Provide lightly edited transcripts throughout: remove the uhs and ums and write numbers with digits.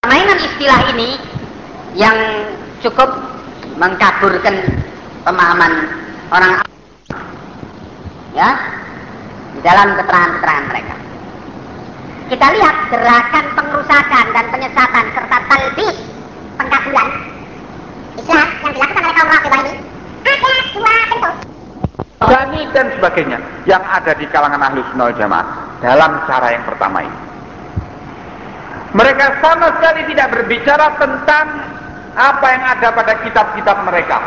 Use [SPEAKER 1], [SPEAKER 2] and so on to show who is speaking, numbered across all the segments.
[SPEAKER 1] permainan istilah ini yang cukup mengkaburkan pemahaman orang ya di dalam keterangan-keterangan mereka. Kita lihat gerakan pengerusakan dan penyesatan serta talbis, pengkaburan Islam yang dilakukan oleh kaum Rafidhah ini ada dua bentuk.
[SPEAKER 2] Jani dan sebagainya yang ada di kalangan Ahlus Sunnah wal Jamaah dalam cara yang pertama ini. Mereka sama sekali tidak berbicara tentang apa yang ada pada kitab-kitab mereka.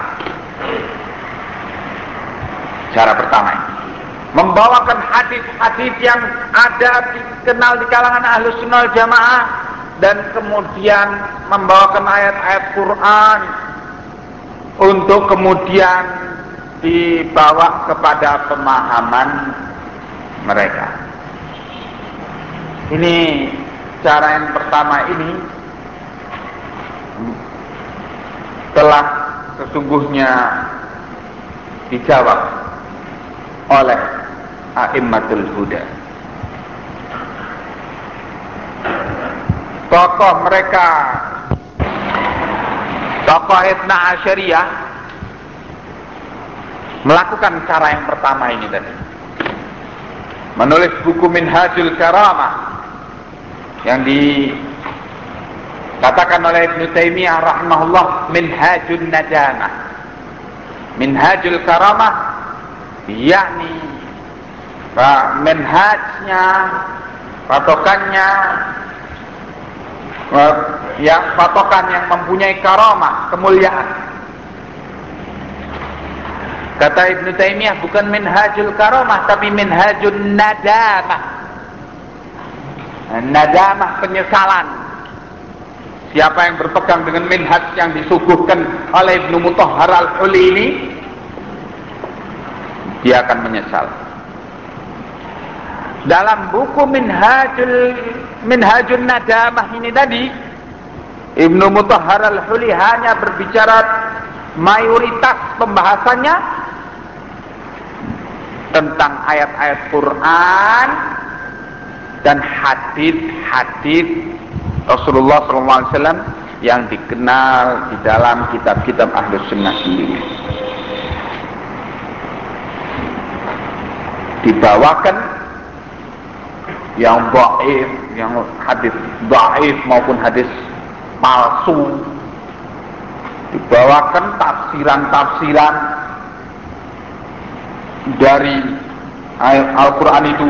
[SPEAKER 2] Cara pertama ini membawakan hadis-hadis yang ada dikenal di kalangan Ahlus Sunnah wal Jamaah dan kemudian membawakan ayat-ayat Quran untuk kemudian dibawa kepada pemahaman mereka. Ini cara yang pertama ini telah sesungguhnya dijawab oleh A'immatul Huda. Tokoh mereka, tokoh Ithna Asyariyah melakukan cara yang pertama ini tadi. Menulis buku Minhajul Karamah yang dikatakan oleh Ibnu Taimiyah rahimahullah Minhajul Najamah. Minhajul Karamah yakni manhajnya, patokannya ya patokan yang mempunyai karamah, kemuliaan. Kata Ibnu Taimiyah bukan minhajul karamah tapi minhajun nadamah. Nadamah penyesalan. Siapa yang berpegang dengan minhaj yang disuguhkan oleh Ibnu Mutahhar al-Huli ini, dia akan menyesal. Dalam buku Minhajun Nadamah ini tadi, Ibnu Mutahhar al-Huli hanya berbicara mayoritas pembahasannya tentang ayat-ayat Quran dan hadis-hadis Rasulullah SAW yang dikenal di dalam kitab-kitab Ahlus Sunnah sendiri. Dibawakan yang dhaif, yang hadis dhaif maupun hadis palsu, dibawakan tafsiran-tafsiran dari Al-Quran itu,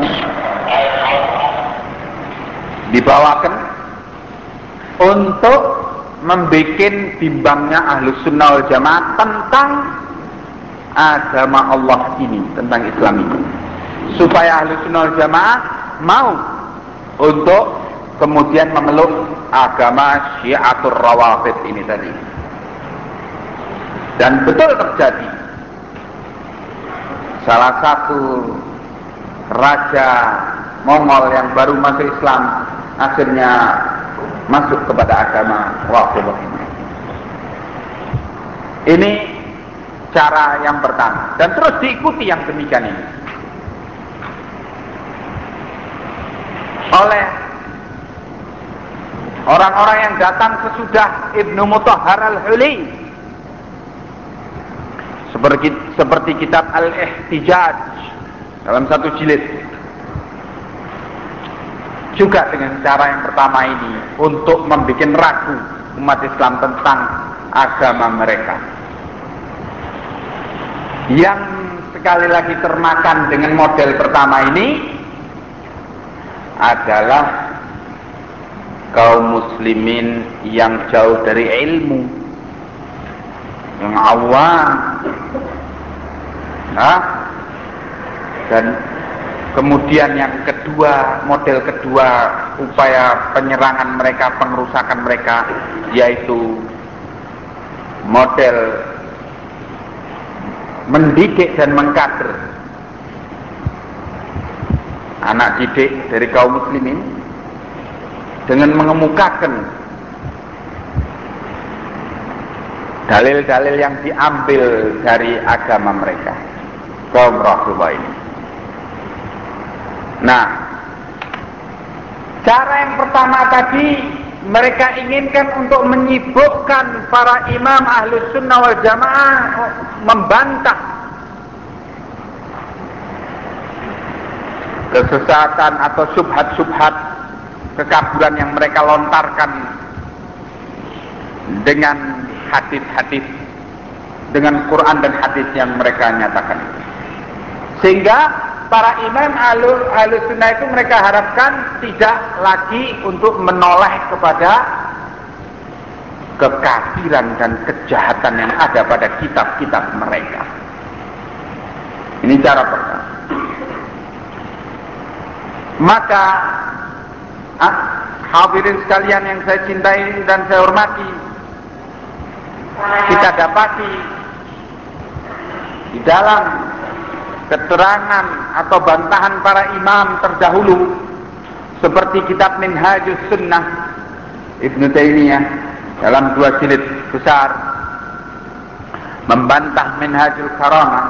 [SPEAKER 2] dibawakan untuk membuat bimbangnya Ahlus Sunnah wal Jamaah tentang agama Allah ini, tentang Islam ini, supaya Ahlus Sunnah wal Jamaah mau untuk kemudian memeluk agama Syiatur Rawafid ini tadi. Dan betul terjadi. Salah satu raja Mongol yang baru masuk Islam akhirnya masuk kepada agama Rafidhah ini. Ini cara yang pertama dan terus diikuti yang demikian ini oleh orang-orang yang datang sesudah Ibnu Mutahhar al-Huli, seperti kitab Al-Ihtijaj dalam satu jilid, juga dengan cara yang pertama ini untuk membuat ragu umat Islam tentang agama mereka, yang sekali lagi termakan dengan model pertama ini adalah kaum muslimin yang jauh dari ilmu, yang awam, dan kemudian yang kedua, model kedua upaya penyerangan mereka, pengerusakan mereka, yaitu model mendidik dan mengkader anak didik dari kaum muslimin dengan mengemukakan dalil-dalil yang diambil dari agama mereka, kaum Rafidhah ini. Nah, cara yang pertama tadi mereka inginkan untuk menyibukkan para imam Ahlus Sunnah wal Jamaah membantah kesesatan atau subhat-subhat kekaburan yang mereka lontarkan dengan hadis-hadis, dengan Quran dan hadis yang mereka nyatakan. Sehingga para imam Ahlus Sunnah itu mereka harapkan tidak lagi untuk menoleh kepada kekafiran dan kejahatan yang ada pada kitab-kitab mereka. Ini cara pertama. Maka hadirin sekalian yang saya cintai dan saya hormati, kita dapati di dalam keterangan atau bantahan para imam terdahulu seperti kitab Minhajus Sunnah Ibnu Taimiyah dalam 2 jilid besar membantah Minhajul Karamah,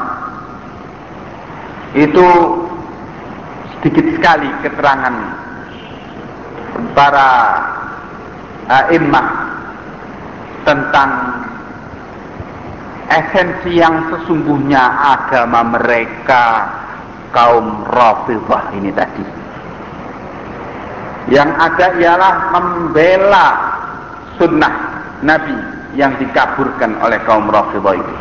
[SPEAKER 2] itu sedikit sekali keterangan para a'immah tentang esensi yang sesungguhnya agama mereka kaum Rafidhah ini tadi. Yang ada ialah membela sunnah Nabi yang dikaburkan oleh kaum Rafidhah itu.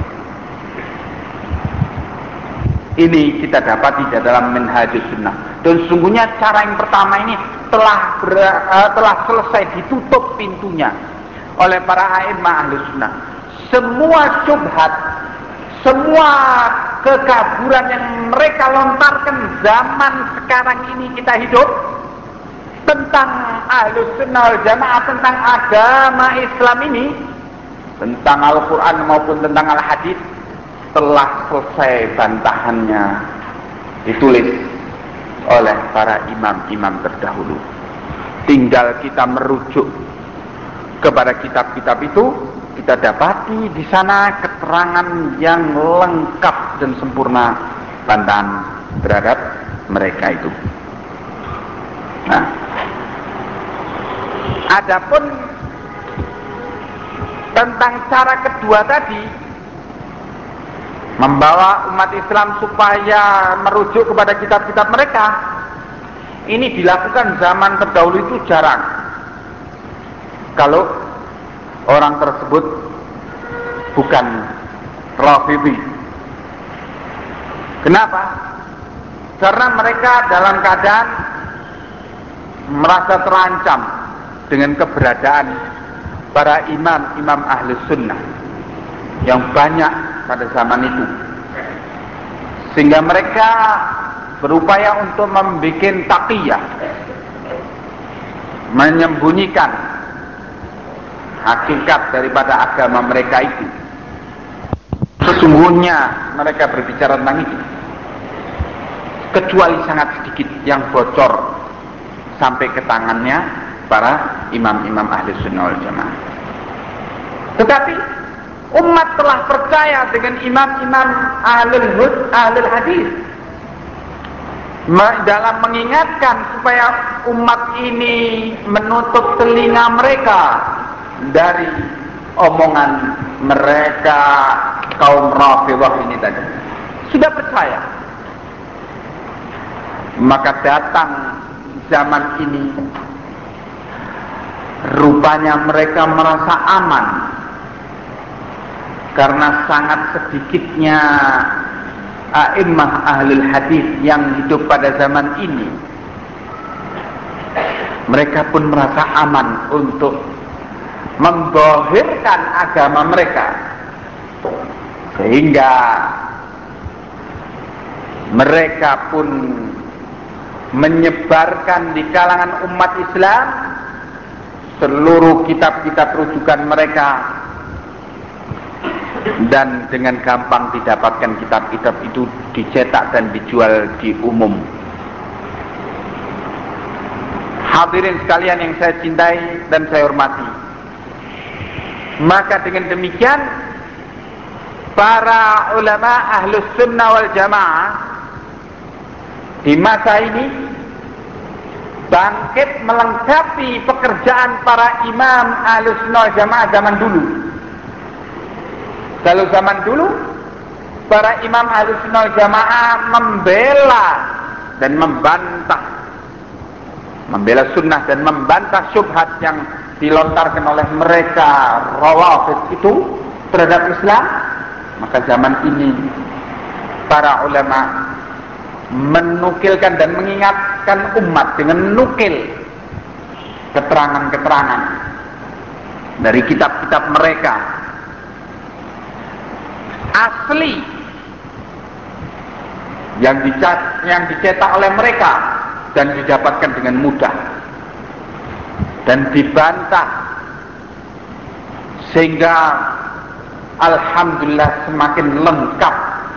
[SPEAKER 2] Ini kita dapati di dalam Minhajus Sunnah. Dan sesungguhnya cara yang pertama ini telah selesai ditutup pintunya oleh para a'immah Ahlus Sunnah. Semua syubhat, semua kekaburan yang mereka lontarkan zaman sekarang ini kita hidup tentang Ahlus Sunnah wal Jamaah, tentang agama Islam ini, tentang Al-Quran maupun tentang Al-Hadis, telah selesai bantahannya ditulis oleh para imam-imam terdahulu. Tinggal kita merujuk kepada kitab-kitab itu, kita dapati di sana keterangan yang lengkap dan sempurna bantahan terhadap mereka itu. Nah, adapun tentang cara kedua tadi, membawa umat Islam supaya merujuk kepada kitab-kitab mereka, ini dilakukan zaman terdahulu itu jarang. Kalau orang tersebut bukan Rafidhi. Kenapa? Karena mereka dalam keadaan merasa terancam dengan keberadaan para imam-imam Ahlus Sunnah yang banyak pada zaman itu, sehingga mereka berupaya untuk membuat taqiyah, menyembunyikan hakikat daripada agama mereka itu. Sesungguhnya mereka berbicara tentang itu, kecuali sangat sedikit yang bocor sampai ke tangannya para imam-imam Ahlus Sunnah wal Jamaah. Tetapi umat telah percaya dengan imam-imam Ahlul Hadis dalam mengingatkan supaya umat ini menutup telinga mereka dari omongan mereka kaum Rafidhah ini tadi. Sudah percaya. Maka datang zaman ini, rupanya mereka merasa aman karena sangat sedikitnya a'immah Ahlul Hadis yang hidup pada zaman ini. Mereka pun merasa aman untuk menzahirkan agama mereka, sehingga mereka pun menyebarkan di kalangan umat Islam seluruh kitab-kitab rujukan mereka, dan dengan gampang didapatkan kitab-kitab itu dicetak dan dijual di umum. Hadirin sekalian yang saya cintai dan saya hormati, maka dengan demikian para ulama Ahlus Sunnah wal Jamaah di masa ini bangkit melengkapi pekerjaan para imam Ahlussunnah wal Jamaah zaman dulu. Kalau zaman dulu para imam Ahlussunnah wal Jamaah membela dan membela sunnah dan membantah syubhat yang dilontarkan oleh mereka Rawafid itu terhadap Islam. Maka zaman ini para ulama menukilkan dan mengingatkan umat dengan nukil keterangan-keterangan dari kitab-kitab mereka asli yang dicetak oleh mereka dan didapatkan dengan mudah dan dibantah, sehingga alhamdulillah semakin lengkap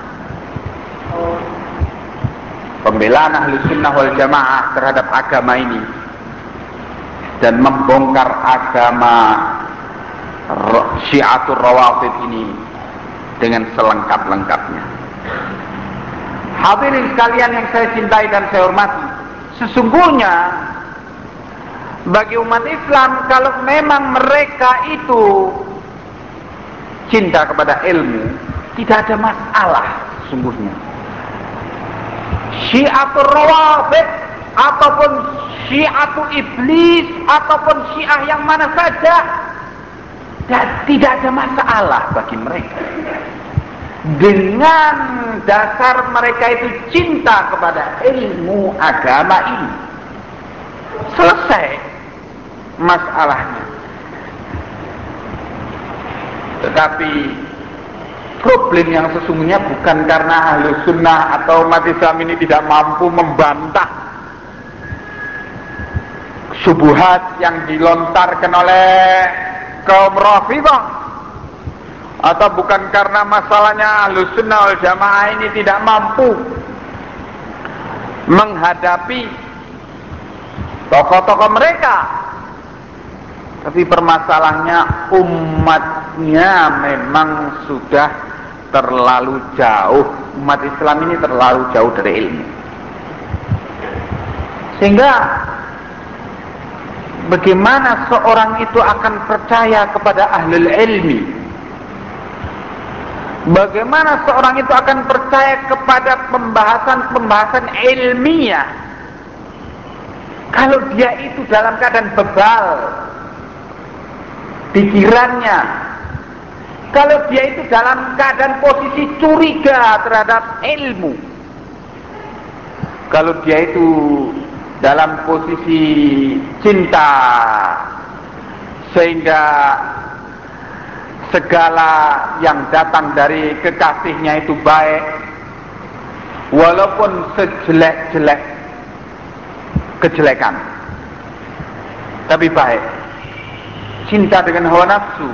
[SPEAKER 2] pembelaan Ahlussunnah wal Jamaah terhadap agama ini dan membongkar agama Syiatul Rawafid ini dengan selengkap-lengkapnya. Hadirin sekalian yang saya cintai dan saya hormati, sesungguhnya bagi umat Islam, kalau memang mereka itu cinta kepada ilmu, tidak ada masalah sesungguhnya. Syiatul Rawafid ataupun Syiatul Iblis ataupun Syiah yang mana saja, tidak ada masalah bagi mereka. Dengan dasar mereka itu cinta kepada ilmu agama ini, selesai masalahnya. Tetapi problem yang sesungguhnya bukan karena Ahlussunnah atau umat Islam ini tidak mampu membantah syubhat yang dilontarkan oleh kaum Rafidhah, atau bukan karena masalahnya Ahlussunnah wal Jamaah ini tidak mampu menghadapi tokoh-tokoh mereka, tapi permasalahannya umatnya memang sudah terlalu jauh. Umat Islam ini terlalu jauh dari ilmu, sehingga bagaimana seorang itu akan percaya kepada ahlul ilmi? Bagaimana seorang itu akan percaya kepada pembahasan-pembahasan ilmiah kalau dia itu dalam keadaan bebal pikirannya, kalau dia itu dalam keadaan posisi curiga terhadap ilmu, kalau dia itu dalam posisi cinta sehingga segala yang datang dari kekasihnya itu baik, walaupun sejelek-jelek kejelekan, tapi baik. Cinta dengan hawa nafsu,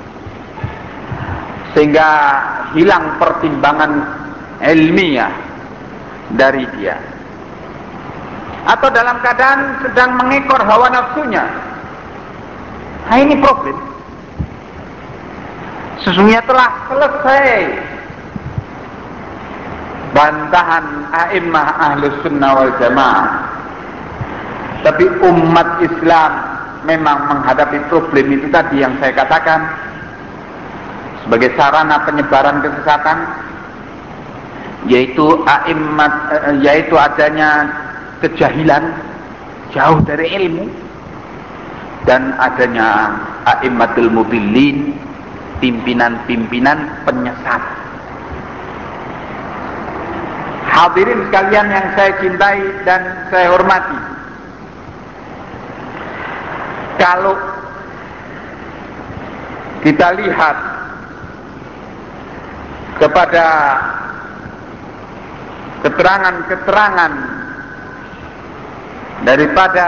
[SPEAKER 2] sehingga hilang pertimbangan ilmiah dari dia, atau dalam keadaan sedang mengekor hawa nafsunya. Nah, ini problem. Sesungguhnya telah selesai bantahan a'immah Ahlussunnah wal Jamaah, tapi umat Islam memang menghadapi problem itu tadi yang saya katakan sebagai sarana penyebaran kesesatan, yaitu adanya kejahilan, jauh dari ilmu, dan adanya a'immatul mudillin, pimpinan-pimpinan penyesat. Hadirin sekalian yang saya cintai dan saya hormati, kalau kita lihat kepada keterangan-keterangan daripada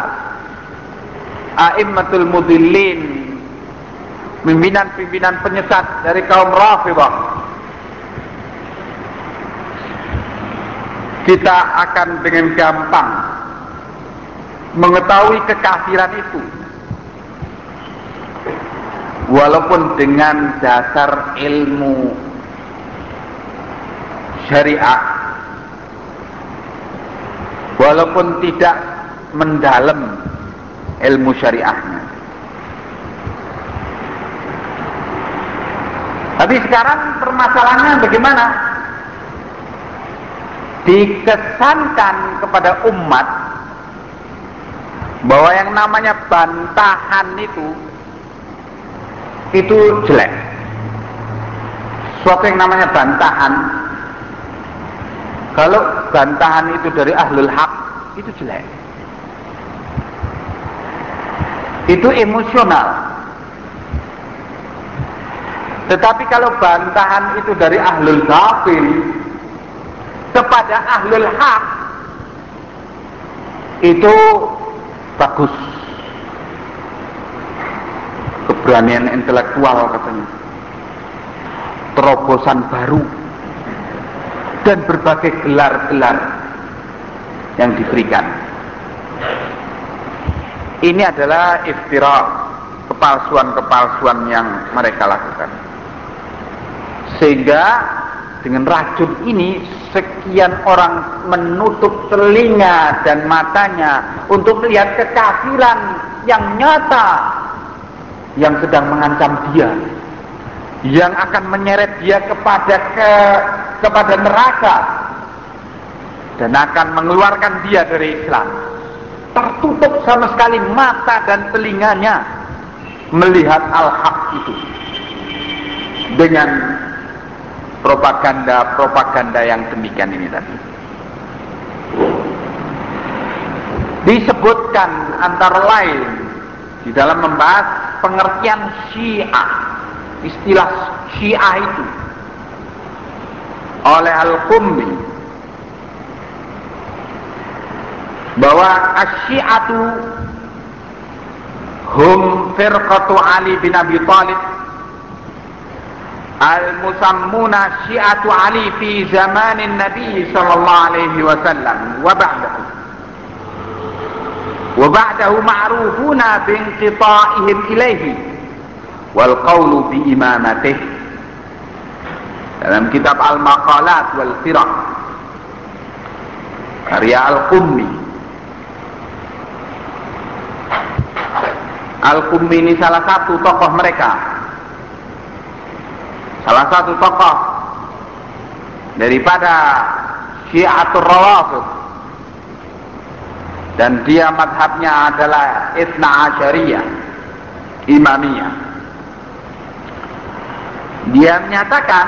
[SPEAKER 2] a'immatul mudillin, pimpinan-pimpinan penyesat dari kaum Rafidhah, kita akan dengan gampang mengetahui kekafiran itu, walaupun dengan dasar ilmu syariat, walaupun tidak mendalam ilmu syariahnya. Tapi sekarang permasalahannya bagaimana? Dikesankan kepada umat bahwa yang namanya bantahan itu jelek. Suatu yang namanya bantahan, kalau bantahan itu dari ahlul haq, itu jelek. Itu emosional. Tetapi kalau bantahan itu dari ahlul batil kepada ahlul haq, itu bagus. Keberanian intelektual katanya, terobosan baru, dan berbagai gelar-gelar yang diberikan. Ini adalah iftira, kepalsuan-kepalsuan yang mereka lakukan. Sehingga dengan racun ini sekian orang menutup telinga dan matanya untuk melihat kekafiran yang nyata yang sedang mengancam dia, yang akan menyeret dia kepada neraka dan akan mengeluarkan dia dari Islam. Tertutup sama sekali mata dan telinganya melihat al-haq itu dengan propaganda yang demikian ini tadi. Disebutkan antara lain di dalam membahas pengertian Syiah, istilah Syiah itu oleh Al-Qummi, bahwa asy-Syi'atu hum firqatu Ali bin Abi Thalib al-musammuna Syi'atu Ali fi zamanin Nabi sallallahu alaihi wasallam wa ba'dahu ma'rufuna binqita'ihim ilaihi wal qawlu bi imamatih. Dalam kitab Al-Maqalat wal Firaq karya Al-Qummi. Al-Qummi ini salah satu tokoh mereka, salah satu tokoh daripada Syi'atul Rawafid, dan dia madhabnya adalah Itsna Asyariyah Imamiyah. Dia menyatakan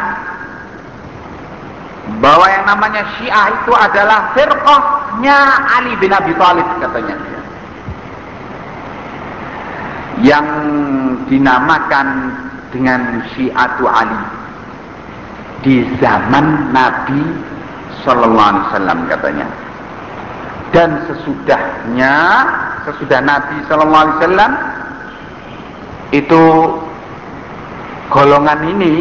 [SPEAKER 2] bahwa yang namanya Syiah itu adalah firqahnya Ali bin Abi Thalib, katanya dia, yang dinamakan dengan Syi'atu Ali di zaman Nabi sallallahu alaihi wasallam, katanya. Dan sesudah Nabi sallallahu alaihi wasallam itu golongan ini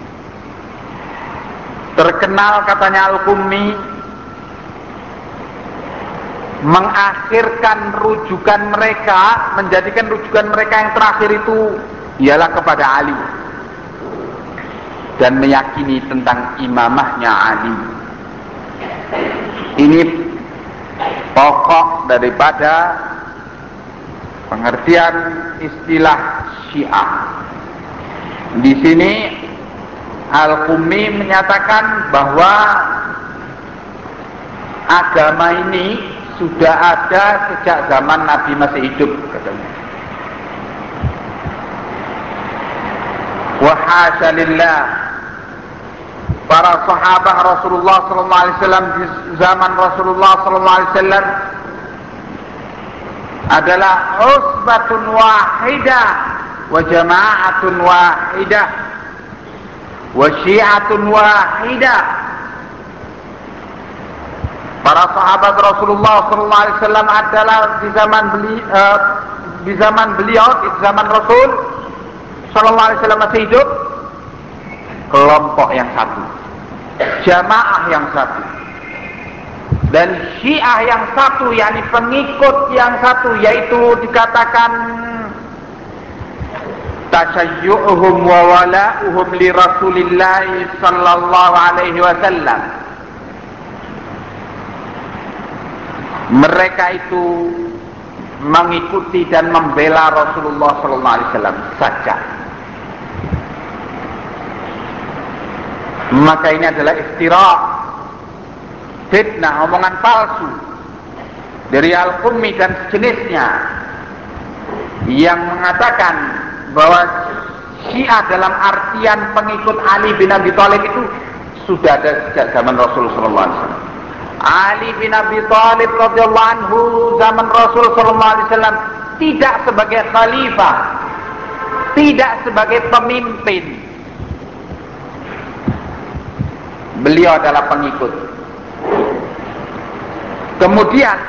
[SPEAKER 2] terkenal, katanya Al-Qummi, mengakhirkan rujukan mereka, menjadikan rujukan mereka yang terakhir itu ialah kepada Ali dan meyakini tentang imamahnya Ali. Ini pokok daripada pengertian istilah Syiah. Di sini Al-Qummi menyatakan bahwa agama ini sudah ada sejak zaman Nabi masih hidup, katanya. Wa hasya lillah, para sahabat Rasulullah sallallahu alaihi wasallam di zaman Rasulullah sallallahu alaihi wasallam adalah usbatun wahidah wa jama'atun wahidah wa syi'atun wahidah. Para sahabat Rasulullah sallallahu alaihi wasallam adalah di zaman beliau, di zaman Rasul sallallahu alaihi wasallam masih hidup, kelompok yang satu, jamaah yang satu, dan Syiah yang satu, yakni pengikut yang satu, yaitu dikatakan tasyayyu'uhum wa wala'uhum li Rasulillah sallallahu alaihi wasallam. Mereka itu mengikuti dan membela Rasulullah SAW saja. Maka ini adalah iftira, fitnah, omongan palsu dari Al-Qummi dan sejenisnya yang mengatakan bahwa Syiah dalam artian pengikut Ali bin Abi Thalib itu sudah ada sejak zaman Rasulullah SAW. Ali bin Abi Thalib radhiyallahu anhu zaman Rasul sallallahu alaihi wasallam tidak sebagai khalifah, tidak sebagai pemimpin. Beliau adalah pengikut. Kemudian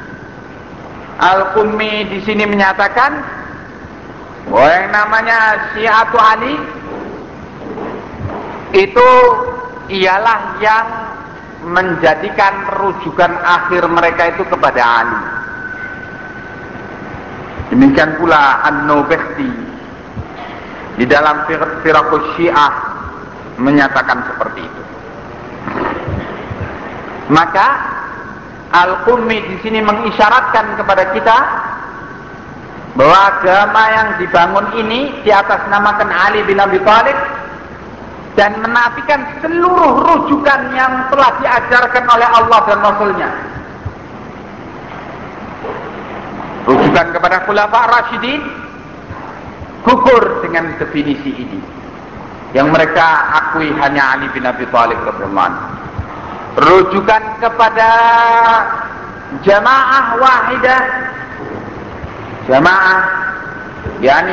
[SPEAKER 2] Al-Qummi di sini menyatakan bahwa yang namanya Syiatu Ali itu ialah yang menjadikan rujukan akhir mereka itu kepada Ali. Demikian pula An-Nubakhti di dalam Firaqus Syiah menyatakan seperti itu. Maka Al-Qummi di sini mengisyaratkan kepada kita bahwa agama yang dibangun ini di atas namakan Ali bin Abi Thalib dan menafikan seluruh rujukan yang telah diajarkan oleh Allah dan Rasul-Nya. Rujukan kepada Khulafa' Rasyidin gugur dengan definisi ini. Yang mereka akui hanya Ali bin Abi Thalib radhiyallahu anhu. Rujukan kepada jamaah wahidah, jamaah yakni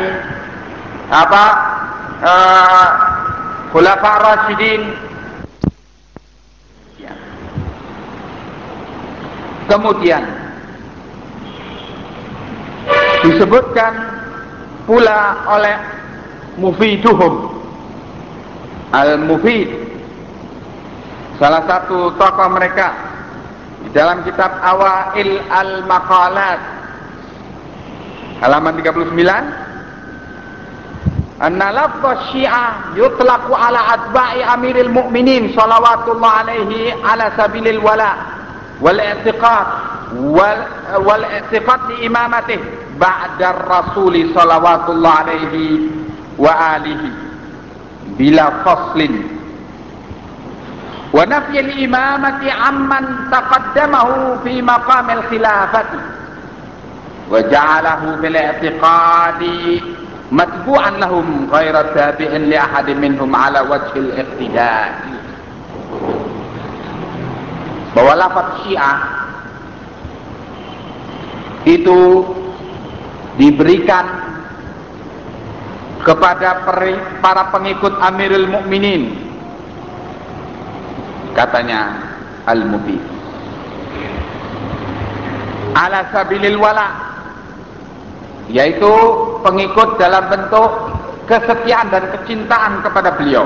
[SPEAKER 2] Khulafa' Rasyidin. Kemudian disebutkan pula oleh Mufiduhum Al-Mufid, salah satu tokoh mereka, di dalam kitab Awail Al-Maqalat halaman 39, anna lafdz Syiah yutlaqu ala atba'i Amiril Mu'minin salawatullah alaihi ala sabilil wala wal i'tiqad wal i'tiqad li imamatih ba'da Rasuli salawatullah alaihi wa alihi bila faslin wa nafyil imamati amman taqaddamahu fi maqamil khilafati wa ja'alahu bil i'tiqadi matbu'an lahum ghaira tabi'in li ahadin minhum ala wajhil iqtida'i. Bahwa lafaz Syiah itu diberikan kepada para pengikut Amirul Mukminin, katanya Al-Mubin, ala sabilil wala, yaitu pengikut dalam bentuk kesetiaan dan kecintaan kepada beliau,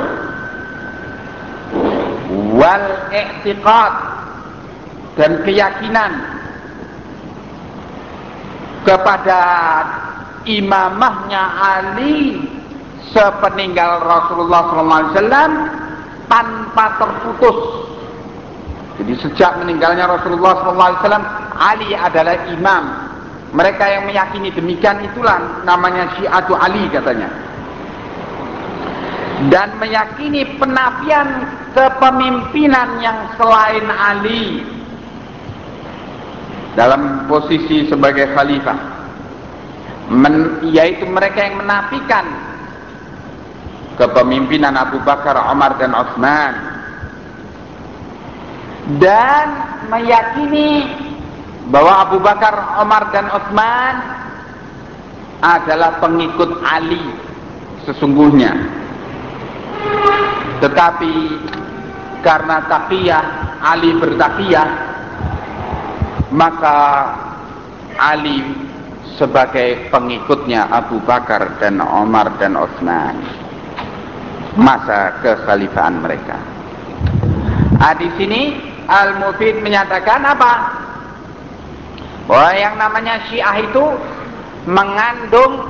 [SPEAKER 2] wal i'tiqad, dan keyakinan kepada imamahnya Ali sepeninggal Rasulullah SAW tanpa terputus. Jadi sejak meninggalnya Rasulullah SAW, Ali adalah imam. Mereka yang meyakini demikian itulah namanya Syiatu Ali katanya. Dan meyakini penafian kepemimpinan yang selain Ali dalam posisi sebagai khalifah, yaitu mereka yang menafikan kepemimpinan Abu Bakar, Umar dan Utsman, dan meyakini bahwa Abu Bakar, Umar dan Utsman adalah pengikut Ali sesungguhnya. Tetapi karena taqiyah, Ali bertaqiyah, maka Ali sebagai pengikutnya Abu Bakar dan Umar dan Utsman masa kekhalifahan mereka. Di sini Al-Mufid menyatakan apa? Bahwa yang namanya Syiah itu mengandung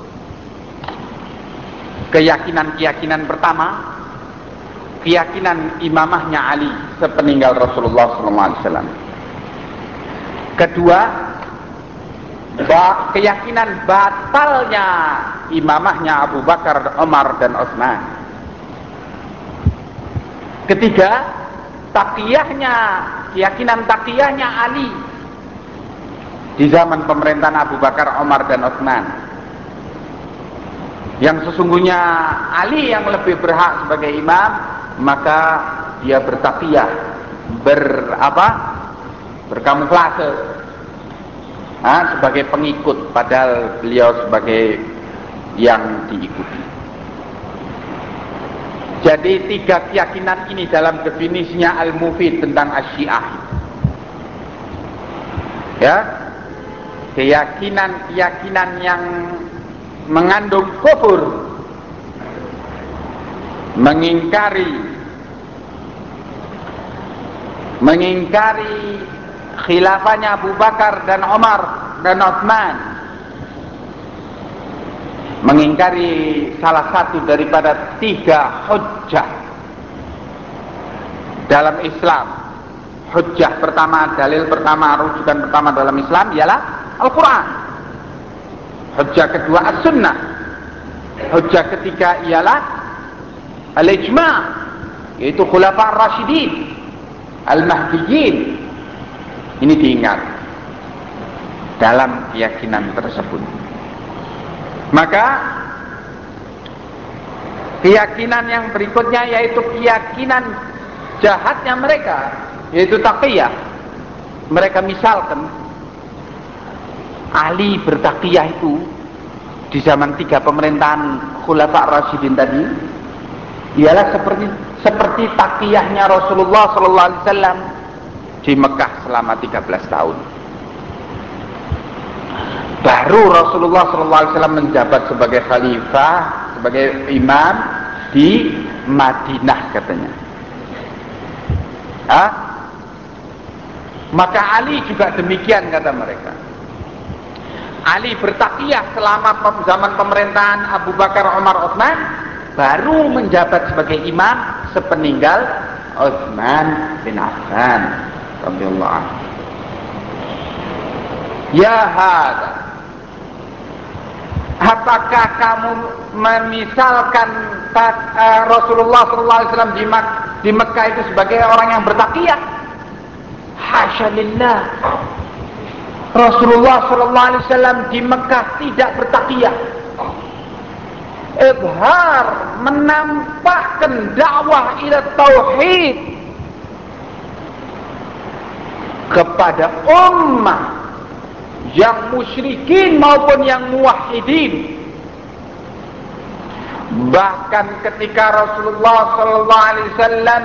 [SPEAKER 2] keyakinan pertama, keyakinan imamahnya Ali sepeninggal Rasulullah SAW. Kedua, keyakinan batalnya imamahnya Abu Bakar, Umar dan Utsman. Ketiga, keyakinan taqiyahnya Ali di zaman pemerintahan Abu Bakar, Umar dan Utsman. Yang sesungguhnya Ali yang lebih berhak sebagai imam, maka dia bertaqiyah, berkamuflase sebagai pengikut, padahal beliau sebagai yang diikuti. Jadi 3 keyakinan ini dalam definisinya Al-Mufid tentang Asy-Syiah. Ya, keyakinan yang mengandung kufur, mengingkari khilafahnya Abu Bakar dan Umar dan Utsman, mengingkari salah satu daripada 3 hujjah dalam Islam. Hujjah pertama, dalil pertama, rujukan pertama dalam Islam ialah Al-Quran. Hujjah kedua As-Sunnah. Hujjah ketiga ialah Al-Ijma', yaitu Khulafa' Ar-Rasyidin, Al-Mahdiyyin. Ini diingat dalam keyakinan tersebut. Maka keyakinan yang berikutnya yaitu keyakinan jahatnya mereka, yaitu taqiyah. Mereka misalkan Ali bertaqiyah itu di zaman 3 pemerintahan Khulafa' Rasyidin tadi ialah seperti taqiyahnya Rasulullah sallallahu alaihi wasallam di Mekah selama 13 tahun. Baru Rasulullah sallallahu alaihi wasallam menjabat sebagai khalifah, sebagai imam di Madinah katanya. Maka Ali juga demikian kata mereka. Ali bertaqiyah selama zaman pemerintahan Abu Bakar, Umar, Utsman, baru menjabat sebagai imam sepeninggal Utsman bin Affan radhiyallahu anhu. Ya hada, apakah kamu memisalkan Rasulullah SAW di Mekah itu sebagai orang yang bertaqiyah? Hasya lillah. Rasulullah SAW di Mekah tidak bertaqiyah. Izhar, menampakkan dakwah ila tauhid kepada ummah yang musyrikin maupun yang muwahhidin. Bahkan ketika Rasulullah SAW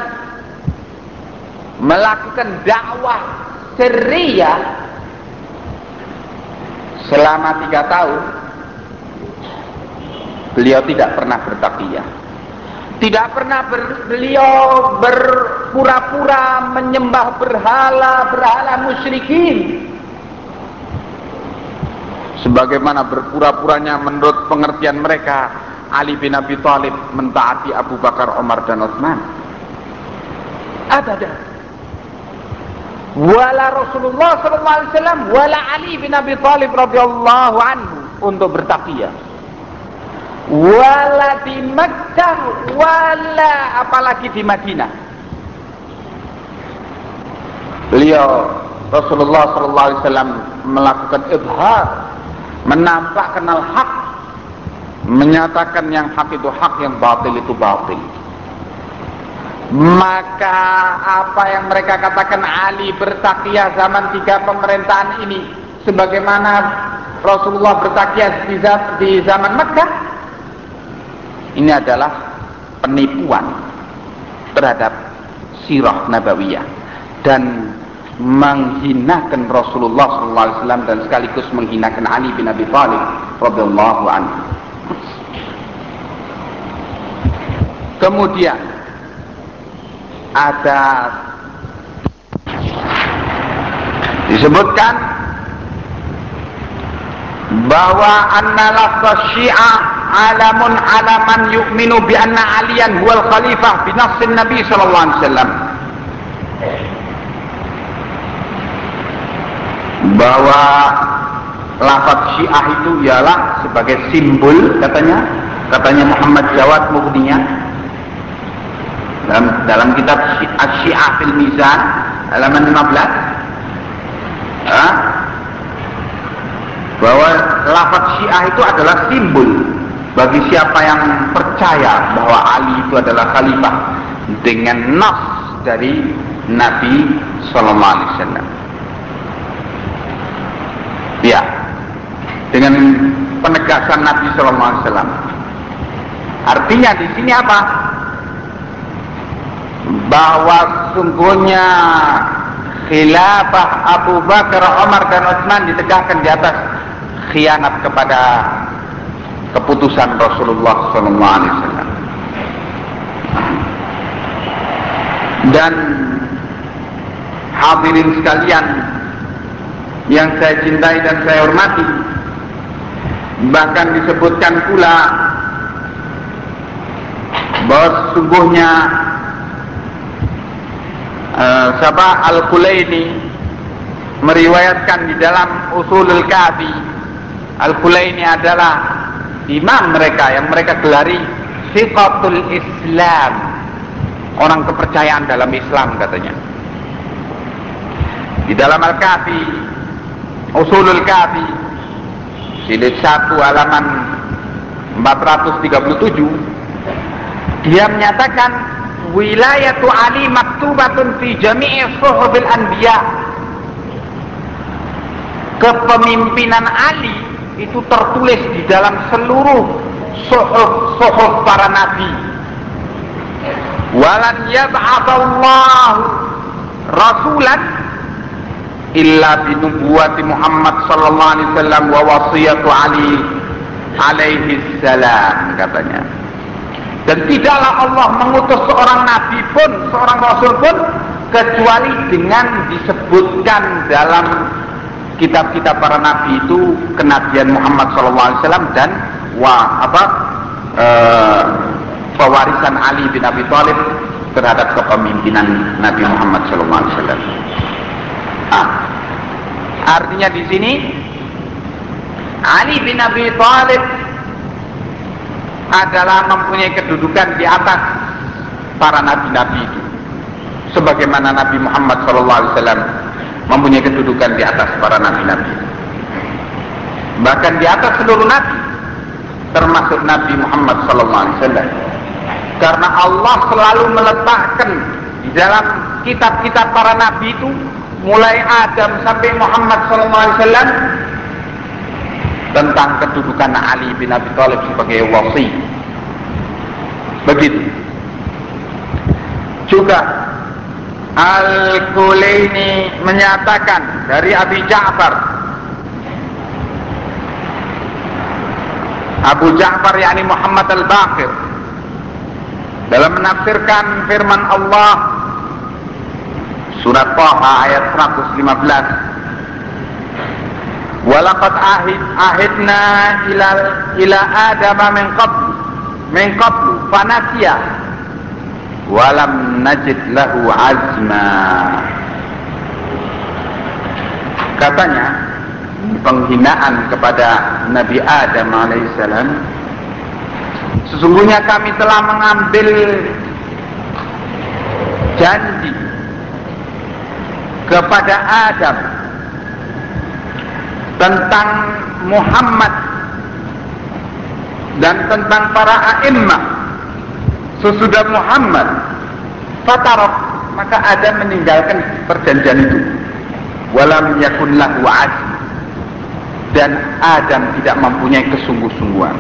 [SPEAKER 2] melakukan dakwah sirriyah selama 3 tahun, beliau tidak pernah bertaqiyah. Tidak pernah beliau berpura-pura menyembah berhala musyrikin, sebagaimana berpura-puranya menurut pengertian mereka Ali bin Abi Thalib mentaati Abu Bakar, Umar dan Utsman. Ada. Wala Rasulullah SAW wala Ali bin Abi Thalib radhiyallahu anhu untuk bertaqiyah. Wala di Makkah, wala apalagi di Madinah. Beliau Rasulullah SAW melakukan izhar, menampakkan al-haq, menyatakan yang hak itu hak, yang batil itu batil. Maka apa yang mereka katakan Ali bertaqiyah zaman 3 pemerintahan ini, sebagaimana Rasulullah bertaqiyah di zaman Mekah, ini adalah penipuan terhadap sirah nabawiyah dan menghinakan Rasulullah SAW dan sekaligus menghinakan Ali bin Abi Thalib radhiyallahu anhu. Kemudian ada disebutkan bahwa anna lafaz Syiah alamun alaman yu'minu bi anna aliyan huwal khalifah bi nassin Nabi sallallahu alaihi wasallam, bahwa lafaz Syiah itu ialah sebagai simbol, katanya Muhammad Jawad Mughniya dalam kitab Syiah fil Mizan halaman 15, bahwa lafaz Syiah itu adalah simbol bagi siapa yang percaya bahwa Ali itu adalah khalifah dengan nas dari Nabi sallallahu alaihi wasallam. Ya, dengan penegasan Nabi sallallahu alaihi wasallam. Artinya di sini apa? Bahwa sungguhnya khilafah Abu Bakar, Umar dan Utsman ditegakkan di atas khianat kepada keputusan Rasulullah sallallahu alaihi wasallam. Dan hadirin sekalian yang saya cintai dan saya hormati, bahkan disebutkan pula bahwa sesungguhnya Al-Kulaini meriwayatkan di dalam Ushulul Kafi, Al-Kulaini adalah imam mereka yang mereka gelari Thiqatul Islam, orang kepercayaan dalam Islam katanya. Di dalam Al-Kafi, Ushulul Kafi jilid 1 halaman 437, dia menyatakan wilayatu Ali maktubatun fi jami'i suhubil anbiya. Kepemimpinan Ali itu tertulis di dalam seluruh suhuf para nabi. Walan yab'atsallahu rasulan illa binubuwati Muhammad sallallahu alaihi wasallam wa wasiyatu Ali alaihi salam, katanya. Dan tidaklah Allah mengutus seorang nabi pun, seorang rasul pun, kecuali dengan disebutkan dalam kitab-kitab para nabi itu kenabian Muhammad SAW dan pewarisan Ali bin Abi Thalib terhadap kepemimpinan Nabi Muhammad SAW. Artinya di sini Ali bin Abi Thalib adalah mempunyai kedudukan di atas para nabi-nabi itu, sebagaimana Nabi Muhammad SAW mempunyai kedudukan di atas para nabi-nabi, bahkan di atas seluruh nabi, termasuk Nabi Muhammad SAW. Karena Allah selalu meletakkan di dalam kitab-kitab para nabi itu, mulai Adam sampai Muhammad SAW, tentang kedudukan Ali bin Abi Thalib sebagai wasi. Begitu. Juga Al-Kulaini menyatakan dari Abi Ja'far, Abu Ja'far yakni Muhammad Al-Baqir, dalam menafsirkan firman Allah surat Thaha ayat 115, walaqad ahidna ila adama min qablu fanasiya walam najid lahu azma. Katanya penghinaan kepada Nabi Adam alaihissalam, sesungguhnya kami telah mengambil janji kepada Adam tentang Muhammad dan tentang para a'immah sesudah Muhammad. Fatarok, maka Adam meninggalkan perjanjian itu. Walam yakun lahu azm, dan Adam tidak mempunyai kesungguh-sungguhan.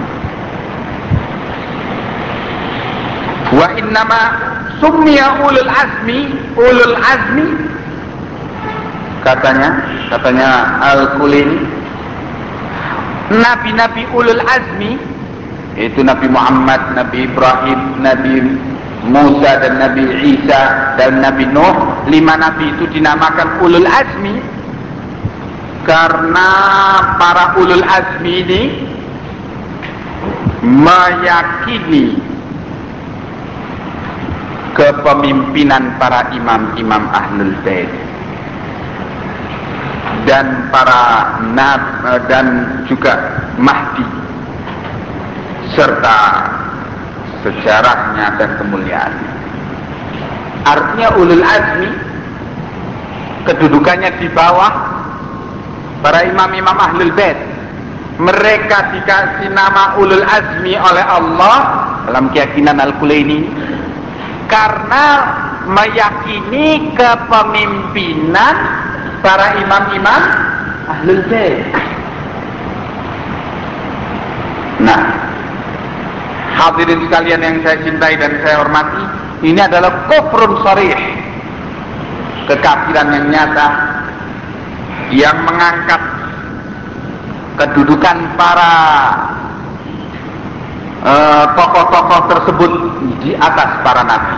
[SPEAKER 2] Wa innama summiya ulul azmi, katanya Al-Kulaini, nabi-nabi ulul azmi, yaitu Nabi Muhammad, Nabi Ibrahim, Nabi Musa dan Nabi Isa dan Nabi Nuh. 5 nabi itu dinamakan ulul azmi karena para ulul azmi ini meyakini kepemimpinan para imam-imam Ahlul Bait. dan para nabi dan juga Mahdi serta sejarahnya dan kemuliaannya. Artinya ulul azmi kedudukannya di bawah para imam-imam ahlul bait. Mereka dikasih nama ulul azmi oleh Allah dalam keyakinan Al-Kulaini karena meyakini kepemimpinan para imam-imam ahlul bait. Nah, hadirin sekalian yang saya cintai dan saya hormati, ini adalah kufrun sharih, kekafiran yang nyata yang mengangkat kedudukan para tokoh-tokoh tersebut di atas para nabi.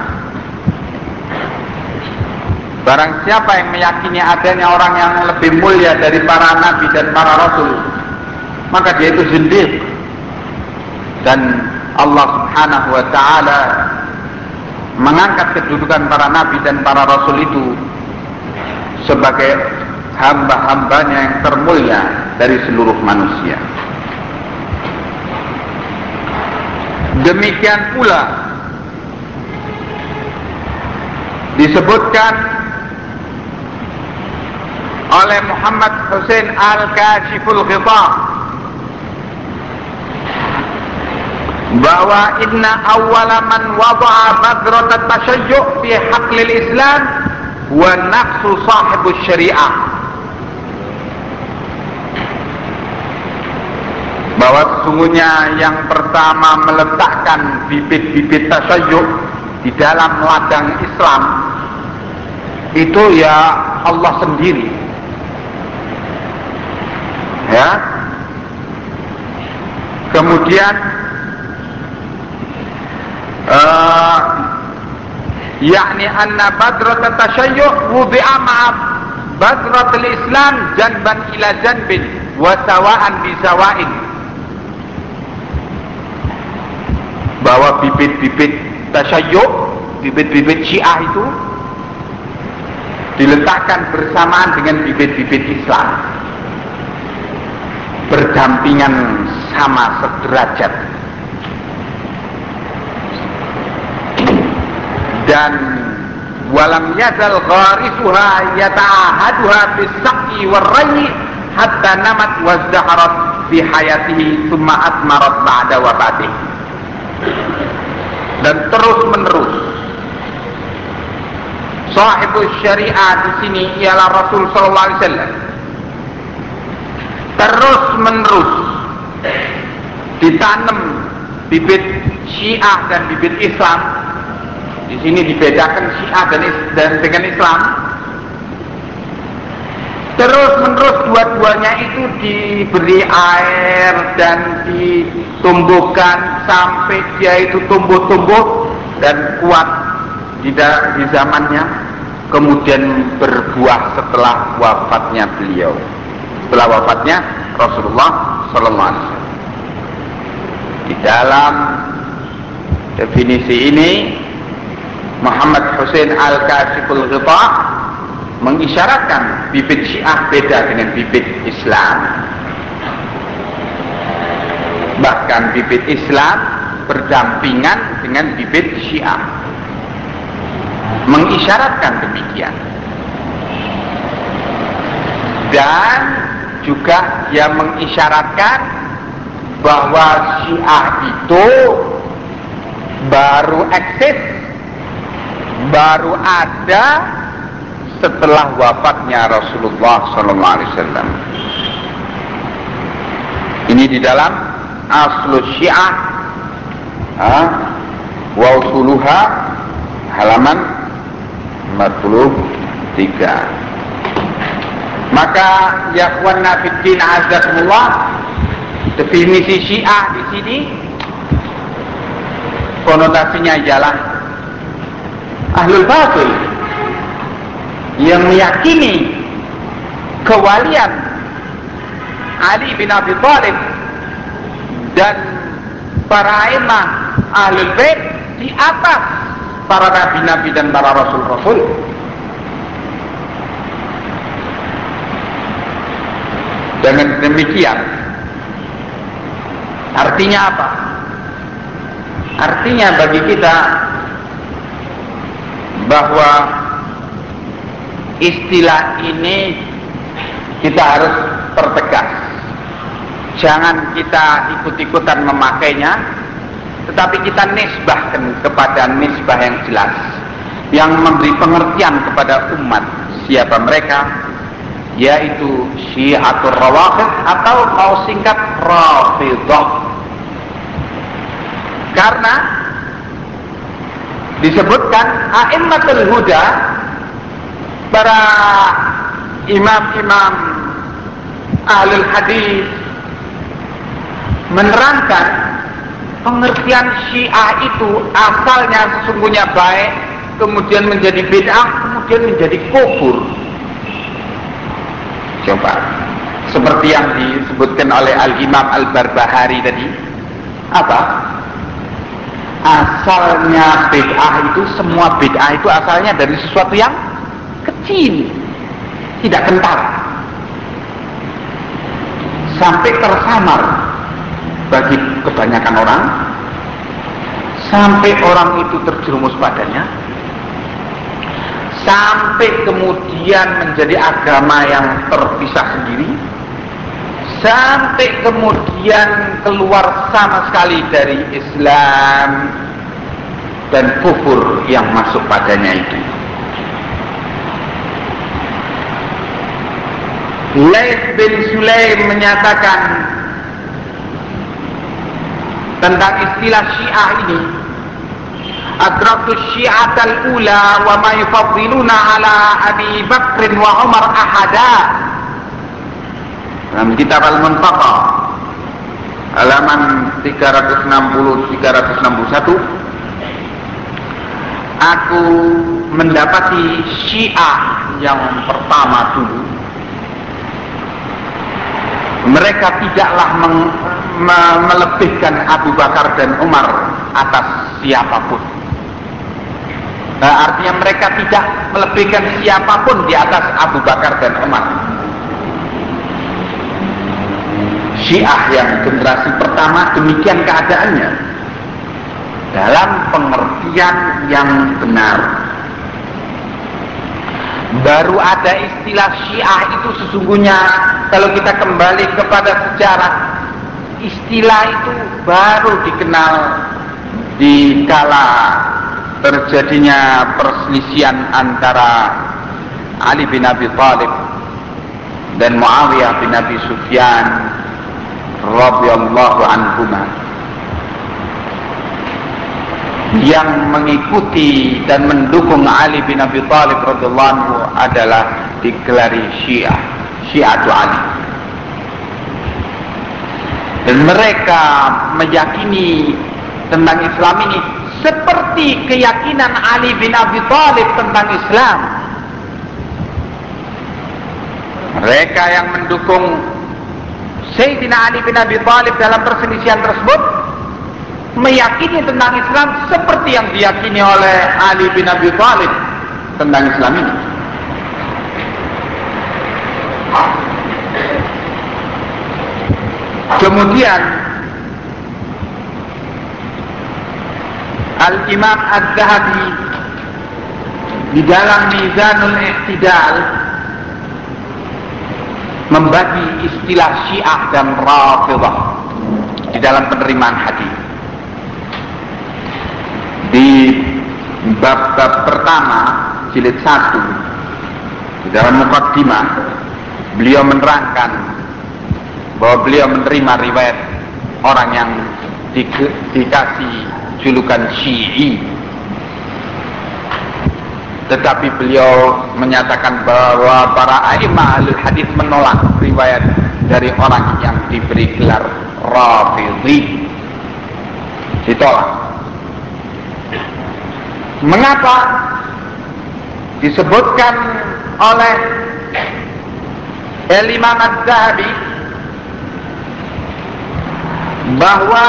[SPEAKER 2] Barang siapa yang meyakini adanya orang yang lebih mulia dari para nabi dan para rasul, maka dia itu zindiq. Dan Allah Subhanahu wa ta'ala mengangkat kedudukan para nabi dan para rasul itu sebagai hamba-hambanya yang termulia dari seluruh manusia. Demikian pula disebutkan oleh Muhammad Husain Al-Kashiful Ghita bahwa inna awwala man wada'a badrat at-tashayyu' fi haqlil Islam wa nafsu sahibus syariah, bahwa sesungguhnya yang pertama meletakkan bibit-bibit tasyayyu' di dalam ladang Islam itu ya Allah sendiri, ya. Kemudian yakni anna badrat at-tashayyu' wudi'a ma'a badrat al-Islam janban ila janbin wa sawa'an bi sawa'in, bahwa bibit-bibit tasyayyu', bibit-bibit Syiah itu diletakkan bersamaan dengan bibit-bibit Islam, berdampingan sama sederajat. Dan walam yazal gharisuha yata'ahaduha bis-saqi war-rayyi hatta namat wazdaharat fi hayatihi thumma atmarat ba'da wafatih. Dan terus menerus sahibus syariah di sini ialah Rasul sallallahu alaihi wasallam, terus menerus ditanam bibit Syiah dan bibit Islam. Di sini dibedakan Syiah dan dengan Islam. Terus menerus dua-duanya itu diberi air dan ditumbuhkan sampai dia itu tumbuh-tumbuh dan kuat di zamannya, kemudian berbuah setelah wafatnya beliau, setelah wafatnya Rasulullah sallallahu alaihi wasallam. Di dalam definisi ini Muhammad Husain Al-Kashiful Ghita mengisyaratkan bibit Syiah beda dengan bibit Islam. Bahkan bibit Islam berdampingan dengan bibit Syiah, mengisyaratkan demikian. Dan juga dia mengisyaratkan bahwa Syiah itu baru eksis, baru ada setelah wafatnya Rasulullah sallallahu alaihi wasallam. Ini di dalam Aslus Syiah wa usuluha halaman 43. Maka ya ikhwanna fiddin azakumullah, definisi Syiah di sini konotasinya ialah ahlul batil yang meyakini kewalian Ali bin Abi Thalib dan para imam ahlul bait di atas para nabi-nabi dan para rasul-rasul. Dengan demikian, artinya apa? Artinya bagi kita bahwa istilah ini kita harus pertegas. Jangan kita ikut-ikutan memakainya, tetapi kita nisbahkan kepada nisbah yang jelas, yang memberi pengertian kepada umat siapa mereka, yaitu Syiatul Rawafid atau mau singkat Rafidhah. Karena disebutkan a'immatul huda, para imam-imam ahlul hadis menerangkan pengertian Syiah itu asalnya sesungguhnya baik, kemudian menjadi bid'ah, kemudian menjadi kufur. Coba seperti yang disebutkan oleh Al-Imam Al-Barbahari tadi, apa? Asalnya bid'ah itu, semua bid'ah itu asalnya dari sesuatu yang kecil, tidak kental, sampai tersamar bagi kebanyakan orang, sampai orang itu terjerumus padanya, sampai kemudian menjadi agama yang terpisah sendiri, sampai kemudian keluar sama sekali dari Islam dan kufur yang masuk padanya itu. Laits bin Sulaim menyatakan tentang istilah Syiah ini, adraktu Syi'atal ula wa ma yufaddiluna ala Abi Bakr wa Umar ahada. Dalam kitab Al-Muntaqa halaman 360-361, aku mendapati Syiah yang pertama dulu, mereka tidaklah melebihkan Abu Bakar dan Umar atas siapapun. Artinya mereka tidak melebihkan siapapun di atas Abu Bakar dan Umar. Syiah yang generasi pertama demikian keadaannya, dalam pengertian yang benar. Baru ada istilah Syiah itu sesungguhnya, kalau kita kembali kepada sejarah, istilah itu baru dikenal di kala terjadinya perselisihan antara Ali bin Abi Thalib dan Muawiyah bin Abi Sufyan radhiyallahu anhuma. Yang mengikuti dan mendukung Ali bin Abi Thalib radhiyallahu anhu adalah digelari Syiah, Syiatu Ali. Dan mereka meyakini tentang Islam ini seperti keyakinan Ali bin Abi Thalib tentang Islam. Mereka yang mendukung Sayyidina Ali bin Abi Thalib dalam perselisihan tersebut meyakini tentang Islam seperti yang diyakini oleh Ali bin Abi Thalib tentang Islam ini. Kemudian Al-Imam Az-Zahabi di dalam Mizanul I'tidal membagi istilah Syiah dan Rafidhah di dalam penerimaan hadis. Di bab-bab pertama jilid 1 di dalam muqaddimah, beliau menerangkan bahwa beliau menerima riwayat orang yang dikasih julukan Syi'i, tetapi beliau menyatakan bahwa para a'imah ahlul hadis menolak riwayat dari orang yang diberi gelar Rafidhi, ditolak. Mengapa? Disebutkan oleh Imam Az-Zahabi bahwa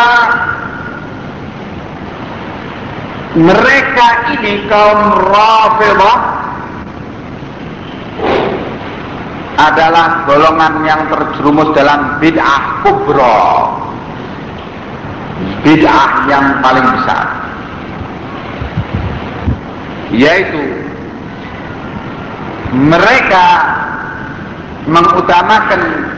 [SPEAKER 2] mereka ini kaum Rafidhah adalah golongan yang terjerumus dalam bid'ah kubra, bid'ah yang paling besar, yaitu mereka mengutamakan